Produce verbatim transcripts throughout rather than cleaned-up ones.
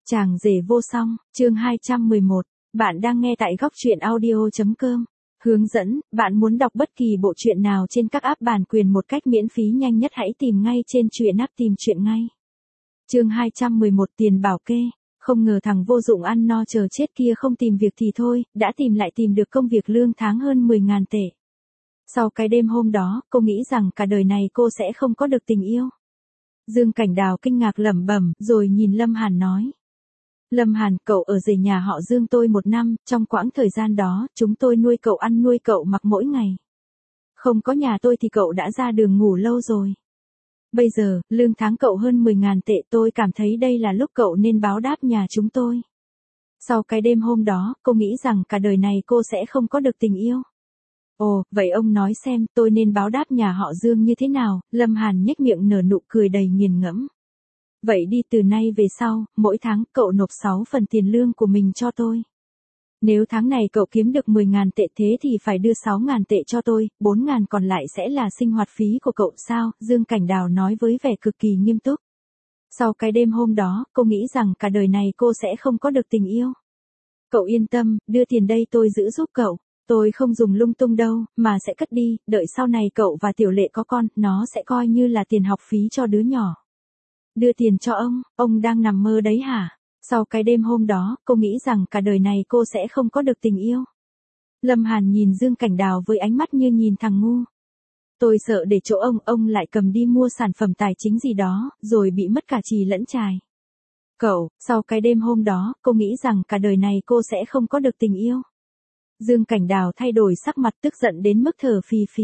Chàng rể vô song, chương hai trăm mười một. Bạn đang nghe tại góc truyện audio.com. Hướng dẫn, bạn muốn đọc bất kỳ bộ truyện nào trên các app bản quyền một cách miễn phí nhanh nhất hãy tìm ngay trên truyện app tìm truyện ngay. Chương hai trăm mười một tiền bảo kê. Không ngờ thằng vô dụng ăn no chờ chết kia không tìm việc thì thôi, đã tìm lại tìm được công việc lương tháng hơn mười ngàn tệ. Sau cái đêm hôm đó, cô nghĩ rằng cả đời này cô sẽ không có được tình yêu. Dương Cảnh Đào kinh ngạc lẩm bẩm, rồi nhìn Lâm Hàn nói. Lâm Hàn, cậu ở rể nhà họ Dương tôi một năm, trong quãng thời gian đó, chúng tôi nuôi cậu ăn nuôi cậu mặc mỗi ngày. Không có nhà tôi thì cậu đã ra đường ngủ lâu rồi. Bây giờ, lương tháng cậu hơn mười ngàn tệ, tôi cảm thấy đây là lúc cậu nên báo đáp nhà chúng tôi. Sau cái đêm hôm đó, cô nghĩ rằng cả đời này cô sẽ không có được tình yêu. Ồ, vậy ông nói xem tôi nên báo đáp nhà họ Dương như thế nào? Lâm Hàn nhếch miệng nở nụ cười đầy nghiền ngẫm. Vậy đi, từ nay về sau, mỗi tháng cậu nộp sáu phần tiền lương của mình cho tôi. Nếu tháng này cậu kiếm được mười ngàn tệ thế thì phải đưa sáu ngàn tệ cho tôi, bốn ngàn còn lại sẽ là sinh hoạt phí của cậu sao? Dương Cảnh Đào nói với vẻ cực kỳ nghiêm túc. Sau cái đêm hôm đó, cô nghĩ rằng cả đời này cô sẽ không có được tình yêu. Cậu yên tâm, đưa tiền đây tôi giữ giúp cậu. Tôi không dùng lung tung đâu, mà sẽ cất đi, đợi sau này cậu và Tiểu Lệ có con, nó sẽ coi như là tiền học phí cho đứa nhỏ. Đưa tiền cho ông, ông đang nằm mơ đấy hả? Sau cái đêm hôm đó, cô nghĩ rằng cả đời này cô sẽ không có được tình yêu. Lâm Hàn nhìn Dương Cảnh Đào với ánh mắt như nhìn thằng ngu. Tôi sợ để chỗ ông, ông lại cầm đi mua sản phẩm tài chính gì đó, rồi bị mất cả chì lẫn chài. Cậu, sau cái đêm hôm đó, cô nghĩ rằng cả đời này cô sẽ không có được tình yêu. Dương Cảnh Đào thay đổi sắc mặt tức giận đến mức thở phì phì.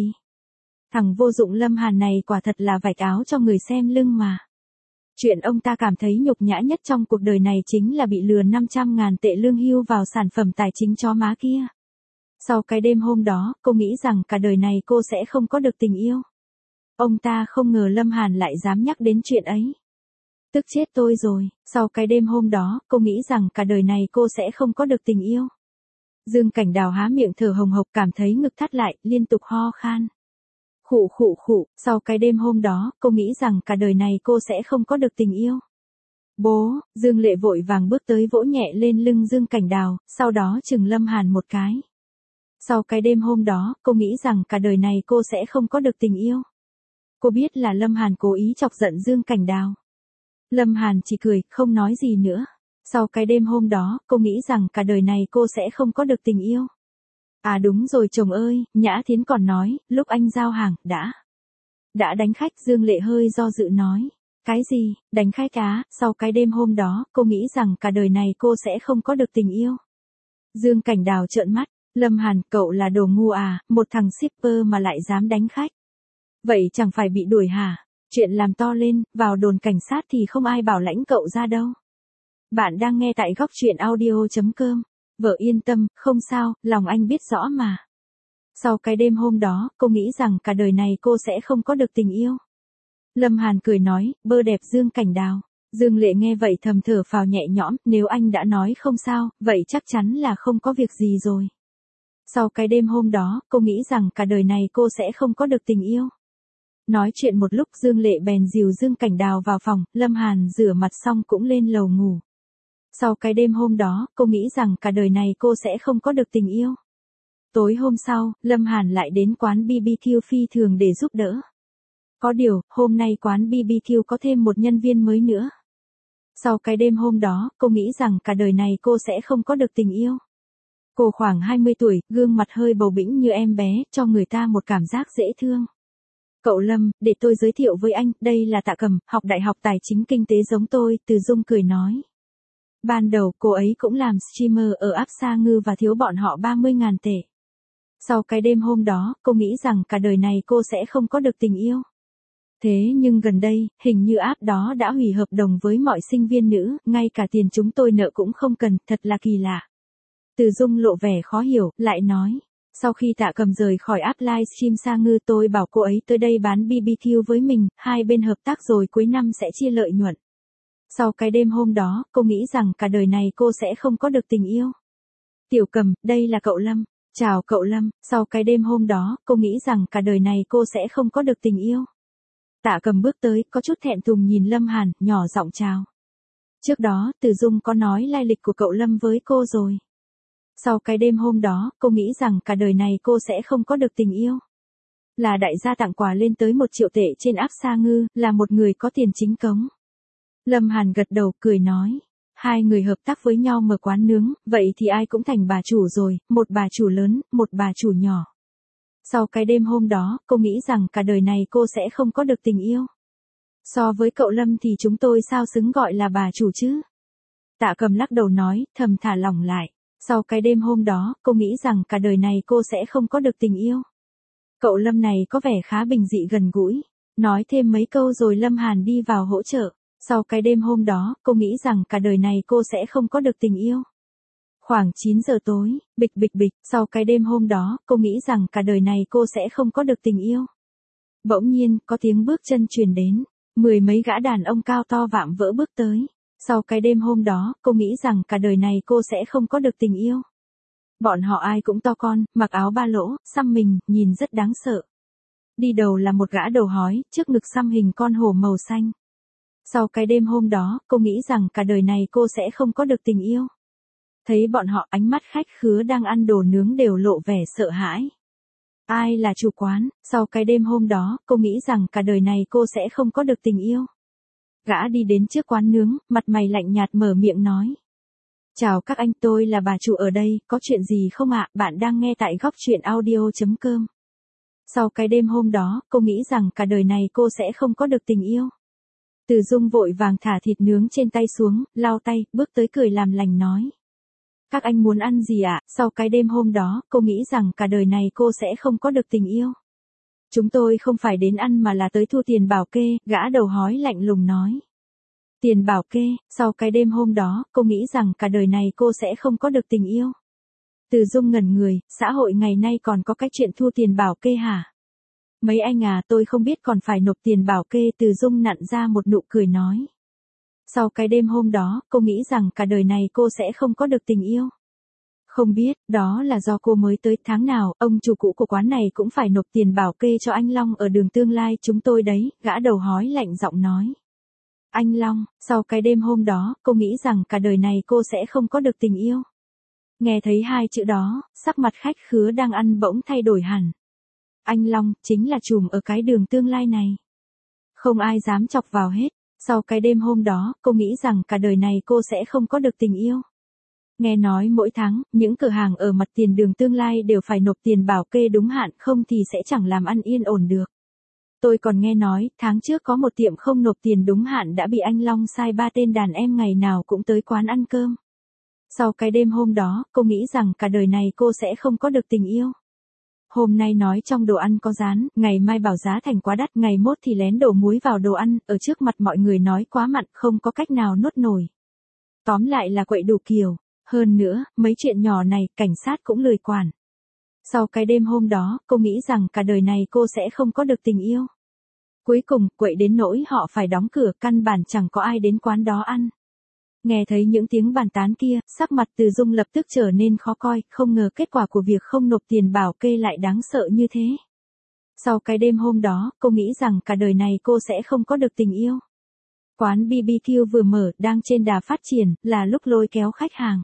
Thằng vô dụng Lâm Hàn này quả thật là vạch áo cho người xem lưng mà. Chuyện ông ta cảm thấy nhục nhã nhất trong cuộc đời này chính là bị lừa năm trăm ngàn tệ lương hưu vào sản phẩm tài chính chó má kia. Sau cái đêm hôm đó, cô nghĩ rằng cả đời này cô sẽ không có được tình yêu. Ông ta không ngờ Lâm Hàn lại dám nhắc đến chuyện ấy. Tức chết tôi rồi, sau cái đêm hôm đó, cô nghĩ rằng cả đời này cô sẽ không có được tình yêu. Dương Cảnh Đào há miệng thở hồng hộc cảm thấy ngực thắt lại, liên tục ho khan. Khụ khụ khụ, sau cái đêm hôm đó, cô nghĩ rằng cả đời này cô sẽ không có được tình yêu. Bố, Dương Lệ vội vàng bước tới vỗ nhẹ lên lưng Dương Cảnh Đào, sau đó chừng Lâm Hàn một cái. Sau cái đêm hôm đó, cô nghĩ rằng cả đời này cô sẽ không có được tình yêu. Cô biết là Lâm Hàn cố ý chọc giận Dương Cảnh Đào. Lâm Hàn chỉ cười, không nói gì nữa. Sau cái đêm hôm đó, cô nghĩ rằng cả đời này cô sẽ không có được tình yêu. À đúng rồi chồng ơi, Nhã Thiến còn nói, lúc anh giao hàng, đã. Đã đánh khách, Dương Lệ hơi do dự nói. Cái gì, đánh khách á? Sau cái đêm hôm đó, cô nghĩ rằng cả đời này cô sẽ không có được tình yêu. Dương Cảnh Đào trợn mắt, Lâm Hàn, cậu là đồ ngu à, một thằng shipper mà lại dám đánh khách. Vậy chẳng phải bị đuổi hả? Chuyện làm to lên, vào đồn cảnh sát thì không ai bảo lãnh cậu ra đâu. Bạn đang nghe tại góc truyện audio.com. Vợ yên tâm, không sao, lòng anh biết rõ mà. Sau cái đêm hôm đó, cô nghĩ rằng cả đời này cô sẽ không có được tình yêu. Lâm Hàn cười nói, bơ đẹp Dương Cảnh Đào. Dương Lệ nghe vậy thầm thở phào nhẹ nhõm, nếu anh đã nói không sao, vậy chắc chắn là không có việc gì rồi. Sau cái đêm hôm đó, cô nghĩ rằng cả đời này cô sẽ không có được tình yêu. Nói chuyện một lúc Dương Lệ bèn dìu Dương Cảnh Đào vào phòng, Lâm Hàn rửa mặt xong cũng lên lầu ngủ. Sau cái đêm hôm đó, cô nghĩ rằng cả đời này cô sẽ không có được tình yêu. Tối hôm sau, Lâm Hàn lại đến quán bê bê kiu phi thường để giúp đỡ. Có điều, hôm nay quán bê bê kiu có thêm một nhân viên mới nữa. Sau cái đêm hôm đó, cô nghĩ rằng cả đời này cô sẽ không có được tình yêu. Cô khoảng hai mươi tuổi, gương mặt hơi bầu bĩnh như em bé, cho người ta một cảm giác dễ thương. Cậu Lâm, để tôi giới thiệu với anh, đây là Tạ Cầm, học đại học tài chính kinh tế giống tôi, Từ Dung cười nói. Ban đầu, cô ấy cũng làm streamer ở app Sa Ngư và thiếu bọn họ ba mươi ngàn tệ. Sau cái đêm hôm đó, cô nghĩ rằng cả đời này cô sẽ không có được tình yêu. Thế nhưng gần đây, hình như app đó đã hủy hợp đồng với mọi sinh viên nữ, ngay cả tiền chúng tôi nợ cũng không cần, thật là kỳ lạ. Từ Dung lộ vẻ khó hiểu, lại nói. Sau khi Tạ Cầm rời khỏi app livestream Sa Ngư tôi bảo cô ấy tới đây bán bê bê kiu với mình, hai bên hợp tác rồi cuối năm sẽ chia lợi nhuận. Sau cái đêm hôm đó, cô nghĩ rằng cả đời này cô sẽ không có được tình yêu. Tiểu Cầm, đây là cậu Lâm. Chào cậu Lâm, sau cái đêm hôm đó, cô nghĩ rằng cả đời này cô sẽ không có được tình yêu. Tạ Cầm bước tới, có chút thẹn thùng nhìn Lâm Hàn, nhỏ giọng chào. Trước đó, Từ Dung có nói lai lịch của cậu Lâm với cô rồi. Sau cái đêm hôm đó, cô nghĩ rằng cả đời này cô sẽ không có được tình yêu. Là đại gia tặng quà lên tới một triệu tệ trên app Sa Ngư, là một người có tiền chính cống. Lâm Hàn gật đầu cười nói. Hai người hợp tác với nhau mở quán nướng, vậy thì ai cũng thành bà chủ rồi, một bà chủ lớn, một bà chủ nhỏ. Sau cái đêm hôm đó, cô nghĩ rằng cả đời này cô sẽ không có được tình yêu. So với cậu Lâm thì chúng tôi sao xứng gọi là bà chủ chứ? Tạ Cầm lắc đầu nói, thầm thả lỏng lại. Sau cái đêm hôm đó, cô nghĩ rằng cả đời này cô sẽ không có được tình yêu. Cậu Lâm này có vẻ khá bình dị gần gũi. Nói thêm mấy câu rồi Lâm Hàn đi vào hỗ trợ. Sau cái đêm hôm đó, cô nghĩ rằng cả đời này cô sẽ không có được tình yêu. Khoảng chín giờ tối, bịch bịch bịch, sau cái đêm hôm đó, cô nghĩ rằng cả đời này cô sẽ không có được tình yêu. Bỗng nhiên, có tiếng bước chân truyền đến. Mười mấy gã đàn ông cao to vạm vỡ bước tới. Sau cái đêm hôm đó, cô nghĩ rằng cả đời này cô sẽ không có được tình yêu. Bọn họ ai cũng to con, mặc áo ba lỗ, xăm mình, nhìn rất đáng sợ. Đi đầu là một gã đầu hói, trước ngực xăm hình con hổ màu xanh. Sau cái đêm hôm đó, cô nghĩ rằng cả đời này cô sẽ không có được tình yêu. Thấy bọn họ, ánh mắt khách khứa đang ăn đồ nướng đều lộ vẻ sợ hãi. Ai là chủ quán? Sau cái đêm hôm đó, cô nghĩ rằng cả đời này cô sẽ không có được tình yêu. Gã đi đến trước quán nướng, mặt mày lạnh nhạt mở miệng nói. Chào các anh, tôi là bà chủ ở đây, có chuyện gì không ạ? Bạn đang nghe tại góc truyện audio chấm com. Sau cái đêm hôm đó, cô nghĩ rằng cả đời này cô sẽ không có được tình yêu. Từ Dung vội vàng thả thịt nướng trên tay xuống, lau tay, bước tới cười làm lành nói. Các anh muốn ăn gì ạ? Sau cái đêm hôm đó, cô nghĩ rằng cả đời này cô sẽ không có được tình yêu. Chúng tôi không phải đến ăn mà là tới thu tiền bảo kê, gã đầu hói lạnh lùng nói. Tiền bảo kê, sau cái đêm hôm đó, cô nghĩ rằng cả đời này cô sẽ không có được tình yêu. Từ Dung ngẩn người, xã hội ngày nay còn có cái chuyện thu tiền bảo kê hả? Mấy anh à, tôi không biết còn phải nộp tiền bảo kê. Từ Dung nặn ra một nụ cười nói. Sau cái đêm hôm đó, cô nghĩ rằng cả đời này cô sẽ không có được tình yêu. Không biết, đó là do cô mới tới tháng nào, ông chủ cũ của quán này cũng phải nộp tiền bảo kê cho anh Long ở đường Tương Lai chúng tôi đấy, gã đầu hói lạnh giọng nói. Anh Long, sau cái đêm hôm đó, cô nghĩ rằng cả đời này cô sẽ không có được tình yêu. Nghe thấy hai chữ đó, sắc mặt khách khứa đang ăn bỗng thay đổi hẳn. Anh Long, chính là trùm ở cái đường Tương Lai này. Không ai dám chọc vào hết. Sau cái đêm hôm đó, cô nghĩ rằng cả đời này cô sẽ không có được tình yêu. Nghe nói mỗi tháng, những cửa hàng ở mặt tiền đường Tương Lai đều phải nộp tiền bảo kê đúng hạn, không thì sẽ chẳng làm ăn yên ổn được. Tôi còn nghe nói, tháng trước có một tiệm không nộp tiền đúng hạn đã bị anh Long sai ba tên đàn em ngày nào cũng tới quán ăn cơm. Sau cái đêm hôm đó, cô nghĩ rằng cả đời này cô sẽ không có được tình yêu. Hôm nay nói trong đồ ăn có rán, ngày mai bảo giá thành quá đắt, ngày mốt thì lén đổ muối vào đồ ăn, ở trước mặt mọi người nói quá mặn, không có cách nào nuốt nổi. Tóm lại là quậy đủ kiểu. Hơn nữa, mấy chuyện nhỏ này, cảnh sát cũng lười quản. Sau cái đêm hôm đó, cô nghĩ rằng cả đời này cô sẽ không có được tình yêu. Cuối cùng, quậy đến nỗi họ phải đóng cửa, căn bản chẳng có ai đến quán đó ăn. Nghe thấy những tiếng bàn tán kia, sắc mặt Từ Dung lập tức trở nên khó coi, không ngờ kết quả của việc không nộp tiền bảo kê lại đáng sợ như thế. Sau cái đêm hôm đó, cô nghĩ rằng cả đời này cô sẽ không có được tình yêu. Quán bê bê kiu vừa mở, đang trên đà phát triển, là lúc lôi kéo khách hàng.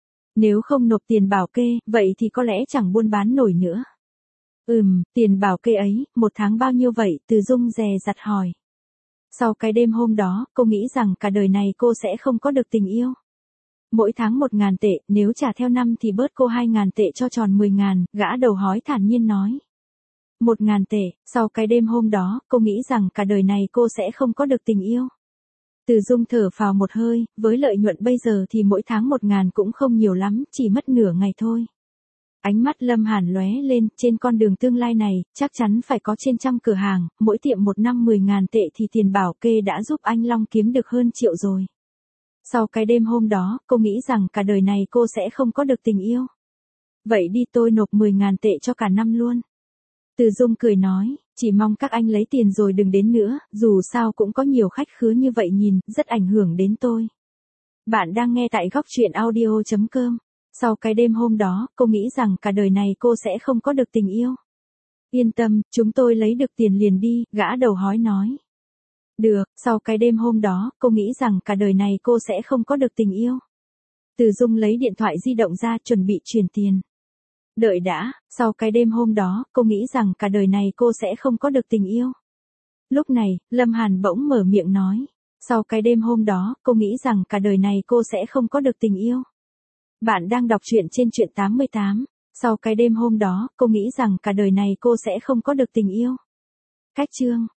Nếu không nộp tiền bảo kê, vậy thì có lẽ chẳng buôn bán nổi nữa. Ừm, tiền bảo kê ấy, một tháng bao nhiêu vậy? Từ Dung dè dặt hỏi. Sau cái đêm hôm đó, cô nghĩ rằng cả đời này cô sẽ không có được tình yêu. Mỗi tháng một ngàn tệ, nếu trả theo năm thì bớt cô hai ngàn tệ cho tròn mười ngàn, gã đầu hói thản nhiên nói. Một ngàn tệ, sau cái đêm hôm đó, cô nghĩ rằng cả đời này cô sẽ không có được tình yêu. Từ Dung thở phào một hơi, với lợi nhuận bây giờ thì mỗi tháng một ngàn cũng không nhiều lắm, chỉ mất nửa ngày thôi. Ánh mắt Lâm Hàn lóe lên, trên con đường Tương Lai này, chắc chắn phải có trên trăm cửa hàng, mỗi tiệm một năm mười ngàn tệ thì tiền bảo kê đã giúp anh Long kiếm được hơn triệu rồi. Sau cái đêm hôm đó, cô nghĩ rằng cả đời này cô sẽ không có được tình yêu. Vậy đi, tôi nộp mười ngàn tệ cho cả năm luôn. Từ Dung cười nói, chỉ mong các anh lấy tiền rồi đừng đến nữa, dù sao cũng có nhiều khách khứa như vậy nhìn, rất ảnh hưởng đến tôi. Bạn đang nghe tại góc truyện audio chấm com. Sau cái đêm hôm đó, cô nghĩ rằng cả đời này cô sẽ không có được tình yêu. Yên tâm, chúng tôi lấy được tiền liền đi, gã đầu hói nói. Được, sau cái đêm hôm đó, cô nghĩ rằng cả đời này cô sẽ không có được tình yêu. Từ Dung lấy điện thoại di động ra chuẩn bị chuyển tiền. Đợi đã, sau cái đêm hôm đó, cô nghĩ rằng cả đời này cô sẽ không có được tình yêu. Lúc này, Lâm Hàn bỗng mở miệng nói. Sau cái đêm hôm đó, cô nghĩ rằng cả đời này cô sẽ không có được tình yêu. Bạn đang đọc truyện trên truyện tám mươi tám. Sau cái đêm hôm đó, cô nghĩ rằng cả đời này cô sẽ không có được tình yêu. Cách chương